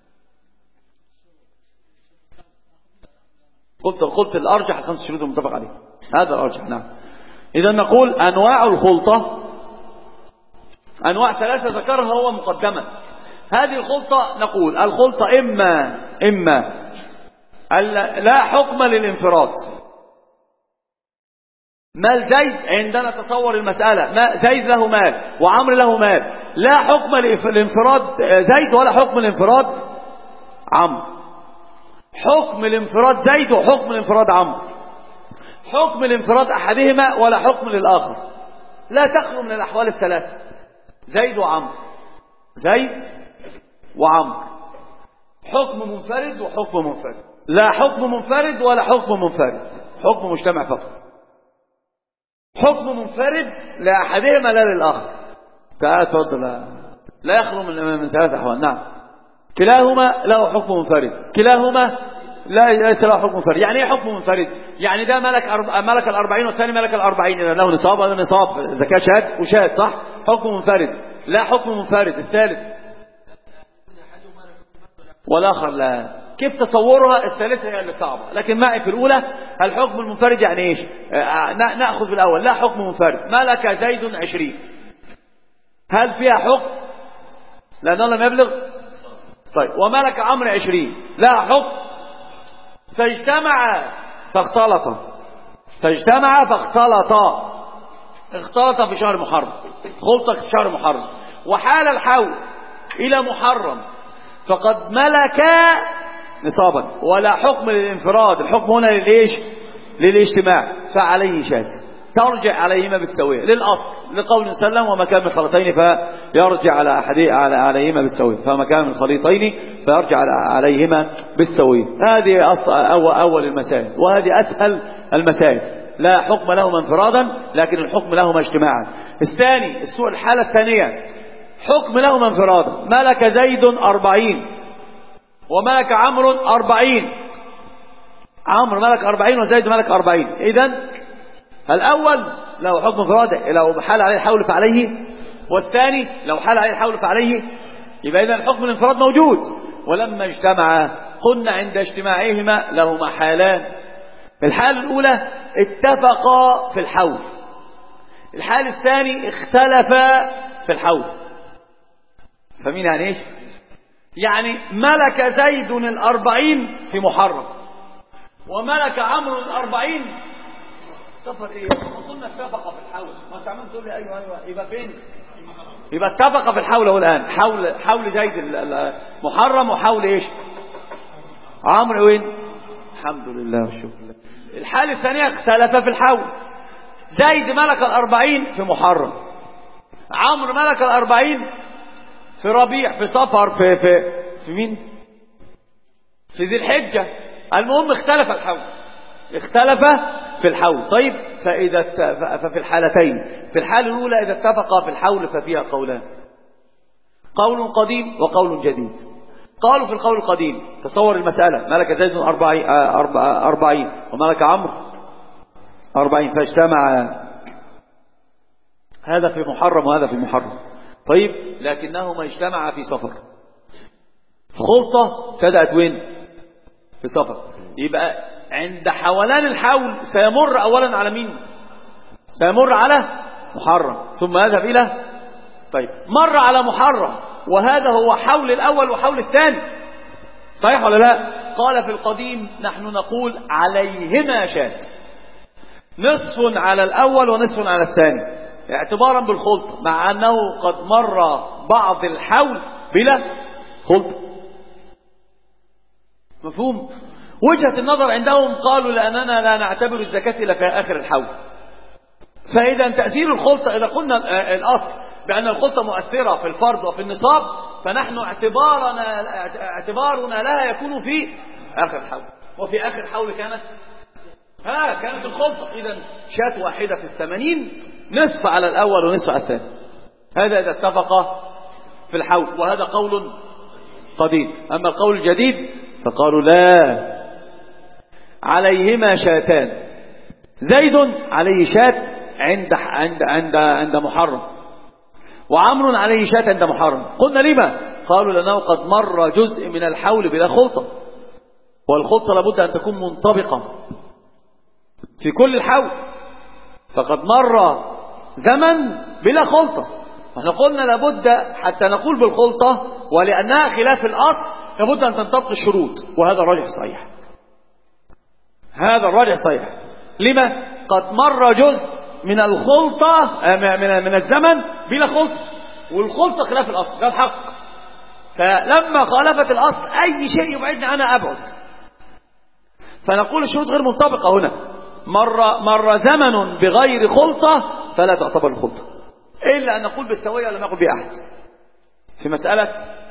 قلت الأرجح 5 شروط المتفق عليه، هذا الأرجح. نعم، إذا نقول أنواع الخلطة أنواع 3 ذكرها هو مقدما. هذه الخلطة نقول الخلطة إما لا حكم للانفراد، مال زيد عندنا تصور المسألة، زيد له مال وعمر له مال، لا حكم للانفراد زيد ولا حكم الانفراد عمرو، حكم الانفراد زيد وحكم الانفراد عمرو، حكم الانفراد أحدهما ولا حكم للآخر، لا تخلو من الأحوال الثلاثة، زيد وعمرو، حكم منفرد وحكم منفرد، لا حكم منفرد ولا حكم منفرد، حكم مجتمع فقط، حكم منفرد لأحدهما لا للآخر. تعال تفضل، لا يخلو من 3 أحوال. نعم، كلاهما له حكم منفرد، كلاهما ليس له حكم منفرد. يعني ايه حكم منفرد؟ يعني ده ملك 40 والثاني ملك 40، إذا له نصاب ولا نصاب، زكاة شهاد وشهاد، صح؟ حكم منفرد. لا حكم منفرد الثالث والآخر لا. كيف تصورها؟ الثالثة هي اللي صعبة، لكن معي في الأولى الحكم المنفرد يعني إيش؟ نأخذ بالأول. لا حكم منفرد، ملك زيد 20، هل فيها حكم؟ لأنه لم يبلغ. طيب، وملك عمرو 20، لا حكم فاجتمع فاختلطا اختلط في شهر محرم، خلطة في شهر محرم، وحال الحول إلى محرم فقد ملك نصابا، ولا حكم للانفراد، الحكم هنا للإيش؟ للاجتماع، فعليه شاة ترجع عليهما بالسوية للأصل، لقول سلم وما كان من خليطين فيرجع عليهما بالسوية، فما كان من خليطين فيرجع عليهما بالسوية. هذه أول المسائل، وهذه أسهل المسائل، لا حكم لهما انفرادا لكن الحكم لهما اجتماعا. الثاني الحالة الثانية حكم لهما انفرادا، ملك زيد 40 وملك عمرو 40، عمرو ملك 40 وزيد ملك 40. إذن الأول لو حكم انفرادا لو حال عليه الحول فعليه، والثاني لو حال عليه الحول فعليه، يبقى إذن الحكم الانفراد موجود. ولما اجتمعا قلنا عند اجتماعهما لهما حالان، الحالة الأولى اتفقا في الحول، الحال الثاني اختلفا في الحول. فمين يعني ايش؟ يعني ملك زيد 40 في محرم وملك عمرو 40 سفر. ايه قلنا اتفقا في الحول، ما انت عمال تقول لي ايوه يبقى فين؟ يبقى اتفقا في الحول اهو الان، حول زيد محرم وحول ايش؟ عمرو وين؟ الحمد لله والشكر لله. الحالة الثانية اختلف في الحول، زيد ملك 40 في محرم، عمرو ملك 40 في ربيع، في صفر، في مين؟ في ذي الحجة. المهم اختلف في الحول. طيب ففي الحالتين، في الحالة الأولى إذا اتفقا في الحول ففيها قولان، قول قديم وقول جديد. قالوا في القول القديم تصور المسألة، ملك زيد 40 وملك عمرو 40 فاجتمع، هذا في محرم وهذا في محرم. طيب لكنهما اجتمعا في صفر، خلطة ابتدأت وين؟ في صفر. يبقى عند حولان الحول سيمر أولا على مين؟ سيمر على محرم ثم يذهب إلى، طيب مر على محرم وهذا هو حول الأول وحول الثاني، صحيح ولا لا؟ قال في القديم نحن نقول عليهما شاة، نصف على الأول ونصف على الثاني اعتبارا بالخلطة، مع أنه قد مر بعض الحول بلا خلطة. مفهوم؟ وجهة النظر عندهم قالوا لأننا لا نعتبر الزكاة إلا في آخر الحول. فإذا تأثير الخلطة، إذا قلنا الأصل بأن الخلطة مؤثرة في الفرض وفي النصاب، فنحن اعتبارنا لها يكون في آخر الحول. وفي آخر الحول كانت الخلطة. إذا شاة واحدة في 80 نصف على الأول ونصف على الثاني، هذا إذا اتفق في الحول، وهذا قول قديم. أما القول الجديد فقالوا لا، عليهما شاتان، زيد عليه شاة عند محرم، وعمر عليه شاة عند محرم. قلنا لما؟ قالوا لأنه قد مر جزء من الحول بلا خلطة، والخلطة لابد أن تكون منطبقة في كل الحول، فقد مر زمن بلا خلطة. احنا قلنا لابد حتى نقول بالخلطة ولأنها خلاف الأصل لابد أن تنطبق الشروط، وهذا الراجح صحيح. هذا الراجح صحيح. لما؟ قد مر جزء من الخلطة من الزمن بلا خلطة، والخلطة خلاف الأصل، ده الحق. فلما خالفت الأصل أي شيء يبعدنا عنها أبعد، فنقول الشروط غير منطبقة هنا. مر زمن بغير خلطة فلا تعتبر الخلطة، إلا أن نقول بالسوية ولا نقول بأحد في مسألة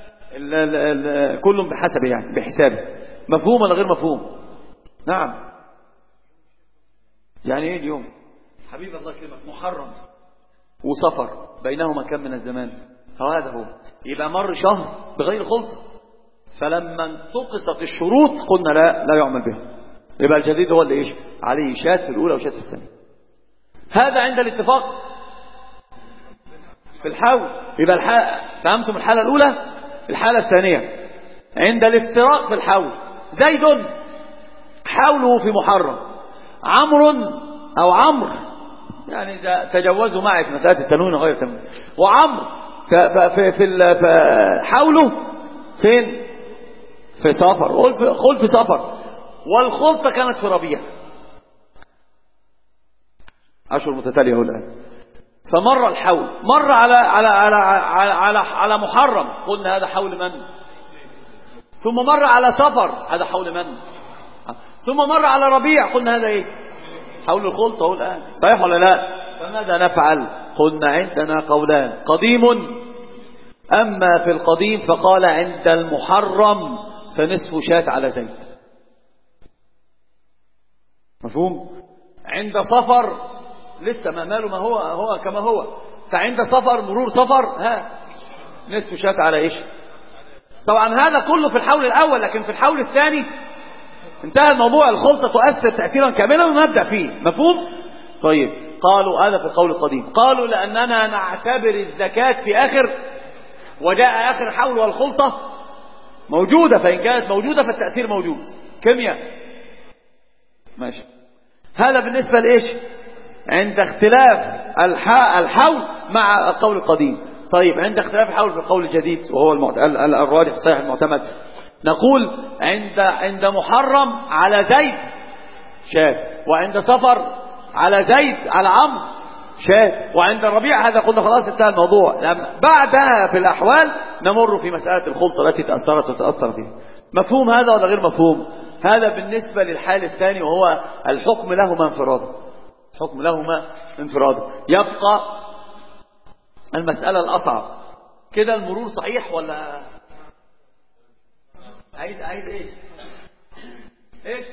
كل بحسبه، يعني بحسابه. مفهوم ولا غير مفهوم؟ نعم. يعني ايه اليوم؟ حبيب الله يكرمك، محرم وصفر بينهما كم من الزمان؟ هذا هو. يبقى مر شهر بغير خلطة، فلما انتقصت الشروط قلنا لا يعمل بها. يبقى الجديد هو اللي ايش؟ عليه شاة في الأولى وشاة في الثانية. هذا عند الاتفاق في الحول. يبقى فهمتم الحالة الأولى؟ الحالة الثانية عند الافتراق في الحول، زيد حوله في محرم، عمرو يعني تجوزوا معي في مسألة التنوين غير التنوين، وعمرو في حوله فين؟ في صفر. قل في صفر، والخلطة كانت في ربيع، أشهر متتالية الآن. فمر الحول، مر على محرم، قلنا هذا حول من؟ ثم مر على سفر، هذا حول من؟ ثم مر على ربيع، قلنا هذا ايه؟ حول الخلطة الآن، صحيح ولا لا؟ فماذا نفعل؟ قلنا عندنا قولان، قديم، أما في القديم فقال عند المحرم فنصف شاة على زيت، مفهوم؟ عند سفر لسه ما ماله، ما هو كما هو، فعند سفر، مرور سفر، نصف شاة على ايش؟ طبعا هذا كله في الحول الأول، لكن في الحول الثاني انتهى الموضوع، الخلطة تؤثر تأثيرا كاملا ونبدأ فيه، مفهوم؟ طيب، قالوا هذا في القول القديم. قالوا لأننا نعتبر الزكاة في آخر، وجاء آخر حول والخلطة موجودة، فإن كانت موجودة فالتأثير موجود، كيمياء، ماشي. هذا بالنسبة لإيش؟ عند اختلاف الحول مع القول القديم. طيب، عند اختلاف الحول في القول الجديد وهو الراجح الصحيح المعتمد، نقول عند محرم على زيد شاة، وعند سفر على زيد على عمرو شاة، وعند الربيع هذا قلنا خلاص انتهى الموضوع. بعدها في الأحوال نمر في مسألة الخلطة التي تأثرت وتأثر فيها. مفهوم هذا ولا غير مفهوم؟ هذا بالنسبة للحال الثاني، وهو الحكم لهما انفرادا، حكم لهما انفرادا. يبقى المسألة الأصعب كده، المرور صحيح ولا عايز ايش؟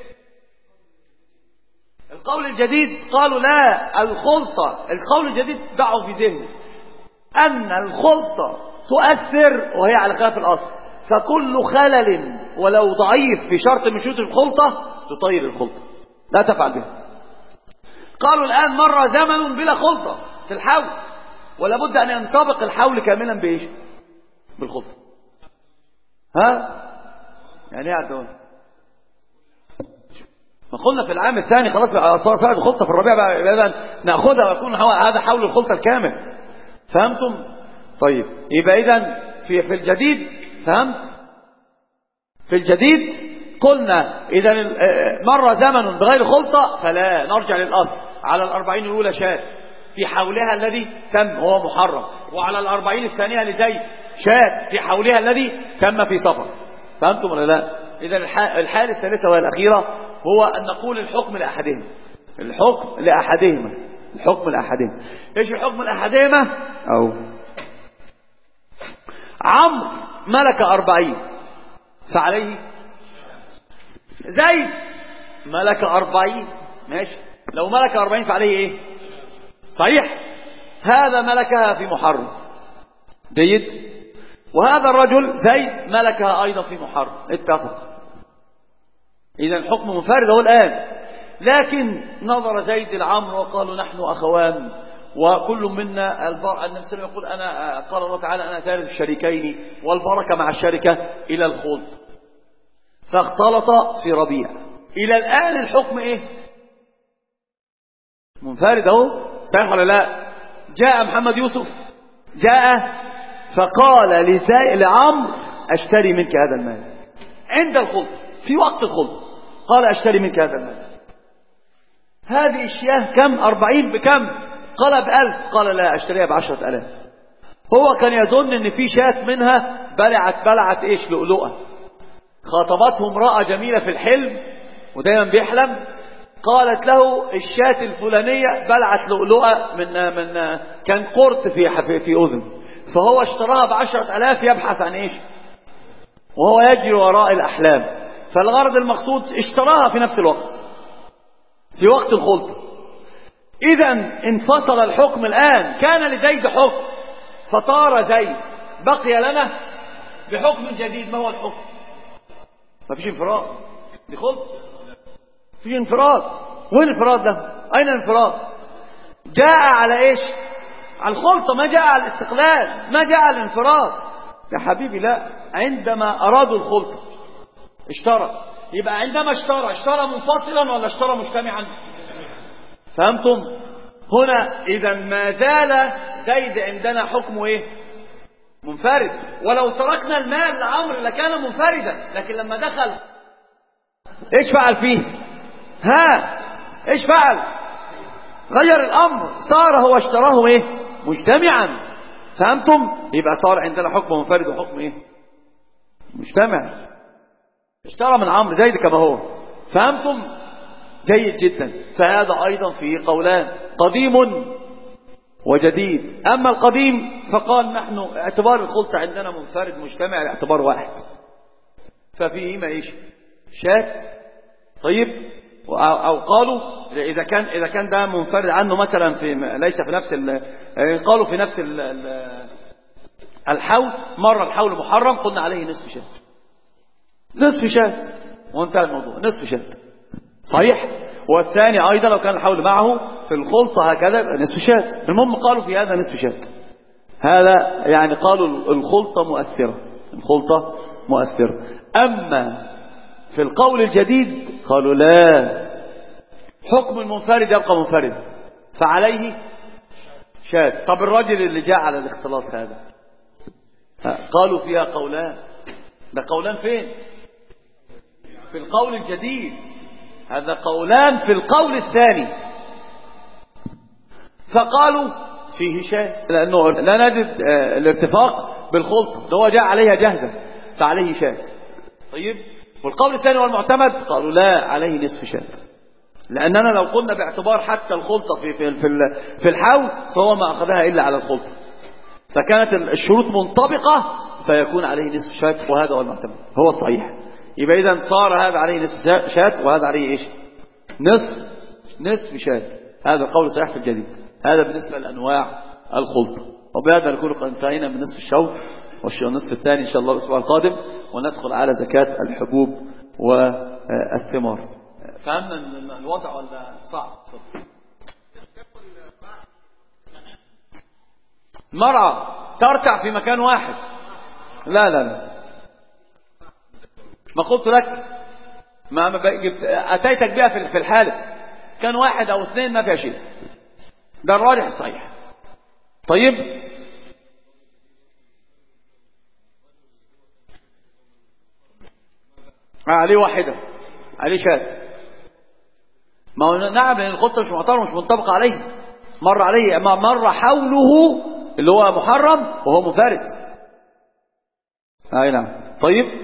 القول الجديد قالوا لا، القول الجديد ضعوا في ذهنه أن الخلطة تؤثر وهي على خلاف الأصل، فكل خلل ولو ضعيف في شرط من شروط الخلطة تطير الخلطة، لا تفعل بها. قالوا الآن مر زمن بلا خلطة في الحول، ولا بد أن ينطبق الحول كاملا بإيش؟ بالخلطة. يعني ايه عدوان؟ ما قلنا في العام الثاني خلاص صارت الخلطة في الربيع بقى نأخذها ويكون هذا حول الخلطة الكامل، فهمتم؟ طيب، يبقى إذن في الجديد، فهمت؟ في الجديد قلنا إذا مر زمن بغير خلطة فلا، نرجع للأصل، على 40 الأولى شاة في حولها الذي تم هو محرم، وعلى 40 الثانية لزيد شاة في حولها الذي تم في سفر، فهمتم ولا لا؟ إذا الحالة الثالثة والأخيرة هو أن نقول الحكم لأحدهما، الحكم لأحدهما. إيش الحكم لأحدهما؟ أو عمرو ملك 40 فعليه، زيد ملك 40 ماشي، لو ملك 40 فعليه ايه؟ صحيح، هذا ملكها في محرم، جيد، وهذا الرجل زيد ملكها أيضا في محرم، اتفق. إذا الحكم منفرد هو الآن، لكن نظر زيد العمر وقالوا نحن أخوان وكل منا النبي صلى الله عليه وسلم يقول قال الله تعالى أنا ثالث الشريكين والبركة مع الشركة إلى الخلط، فاختلط في ربيع. إلى الآن الحكم إيه؟ منفرد أهو، صحيح ولا لا؟ جاء محمد يوسف فقال لعمرو أشتري منك هذا المال عند الخلط، في وقت الخلط قال أشتري منك هذا المال. هذه الشياه كم؟ 40 بكم؟ قال ب1000، قال لا أشتريها ب10,000. هو كان يظن ان في شاة منها بلعت ايش؟ لؤلؤة. خاطبته امرأة جميلة في الحلم ودايما بيحلم، قالت له الشاة الفلانية بلعت لؤلؤة من كان قرط في أذن، فهو اشتراها ب10,000 يبحث عن ايش؟ وهو يجري وراء الأحلام، فالغرض المقصود اشتراها في نفس الوقت في وقت الخلطة. إذا انفصل الحكم الآن، كان لزيد حكم فطار زيد، بقي لنا بحكم جديد. ما هو الحكم؟ ما فيش انفراد، دي خلطة، فيش انفراد. وين الانفراد ده؟ أين الانفراد؟ جاء على إيش؟ على الخلطة، ما جاء على الاستقلال، ما جاء على الانفراد يا حبيبي. لا، عندما أرادوا الخلطة اشترى، يبقى عندما اشترى منفصلا ولا اشترى مجتمعا؟ فهمتم؟ هنا إذا ما زال زيد عندنا حكمه إيه؟ منفرد. ولو تركنا المال لعمرو لكان منفردا، لكن لما دخل ايش فعل فيه؟ ايش فعل؟ غير الامر، صار هو اشتراه ايه؟ مجتمعا. فهمتم؟ يبقى صار عندنا حكم منفرد وحكم ايه؟ مجتمع. اشترى من عمرو زيد كما هو. فهمتم؟ جيد جدا. فهذا ايضا فيه قولان، قديم وجديد. اما القديم فقال نحن اعتبار الخلطة عندنا منفرد مجتمع الاعتبار واحد، ففيهما ايش؟ شات. طيب، او قالوا اذا كان ده منفرد عنه مثلا في ليس في نفس قالوا في نفس الحول، مره الحول محرم قلنا عليه نصف شات. نصف شات وانتهى الموضوع، نصف شات صحيح. والثاني ايضا لو كان الحول معه في الخلطه هكذا نصف شات. المهم قالوا في هذا نصف شات. هذا يعني قالوا الخلطه مؤثره، الخلطه مؤثره. اما في القول الجديد قالوا لا، حكم المنفرد يبقى منفرد فعليه شات. طب الرجل اللي جاء على الاختلاط هذا، قالوا فيها قولان. ده قولان فين؟ في القول الجديد. هذا قولان في القول الثاني. فقالوا فيه شات لأنه لا نجد الاتفاق بالخلطة، ده هو جاء عليها جاهزة فعليه شات. طيب، والقول الثاني والمعتمد قالوا لا، عليه نصف شات. لأننا لو قلنا باعتبار حتى الخلطة في الحول فهو ما أخذها إلا على الخلطة، فكانت الشروط منطبقة فيكون عليه نصف شات، وهذا هو المعتمد، هو الصحيح. يبقى إذن صار هذا عليه نصف شات وهذا عليه إيش؟ نصف شات. هذا القول الصحيح في الجديد. هذا بالنسبة لأنواع الخلطة. وبهذا نكون قد انتهينا من نصف الشوط، والنصف الثاني إن شاء الله الأسبوع القادم، وندخل على زكاة الحبوب والثمار. فهمنا الوضع ولا صعب؟ مرأة ترتع في مكان واحد. لا ما قلت لك، ما أتيتك بها في الحالة كان واحد أو اثنين ما فيها شيء، ده الراجح الصحيح. طيب، عليه واحدة، عليه شات. ما هو نعم، لأن الخلطة مش معتبر، مش منطبق عليه. مر عليه مر حوله اللي هو محرم وهو منفرد. نعم. طيب،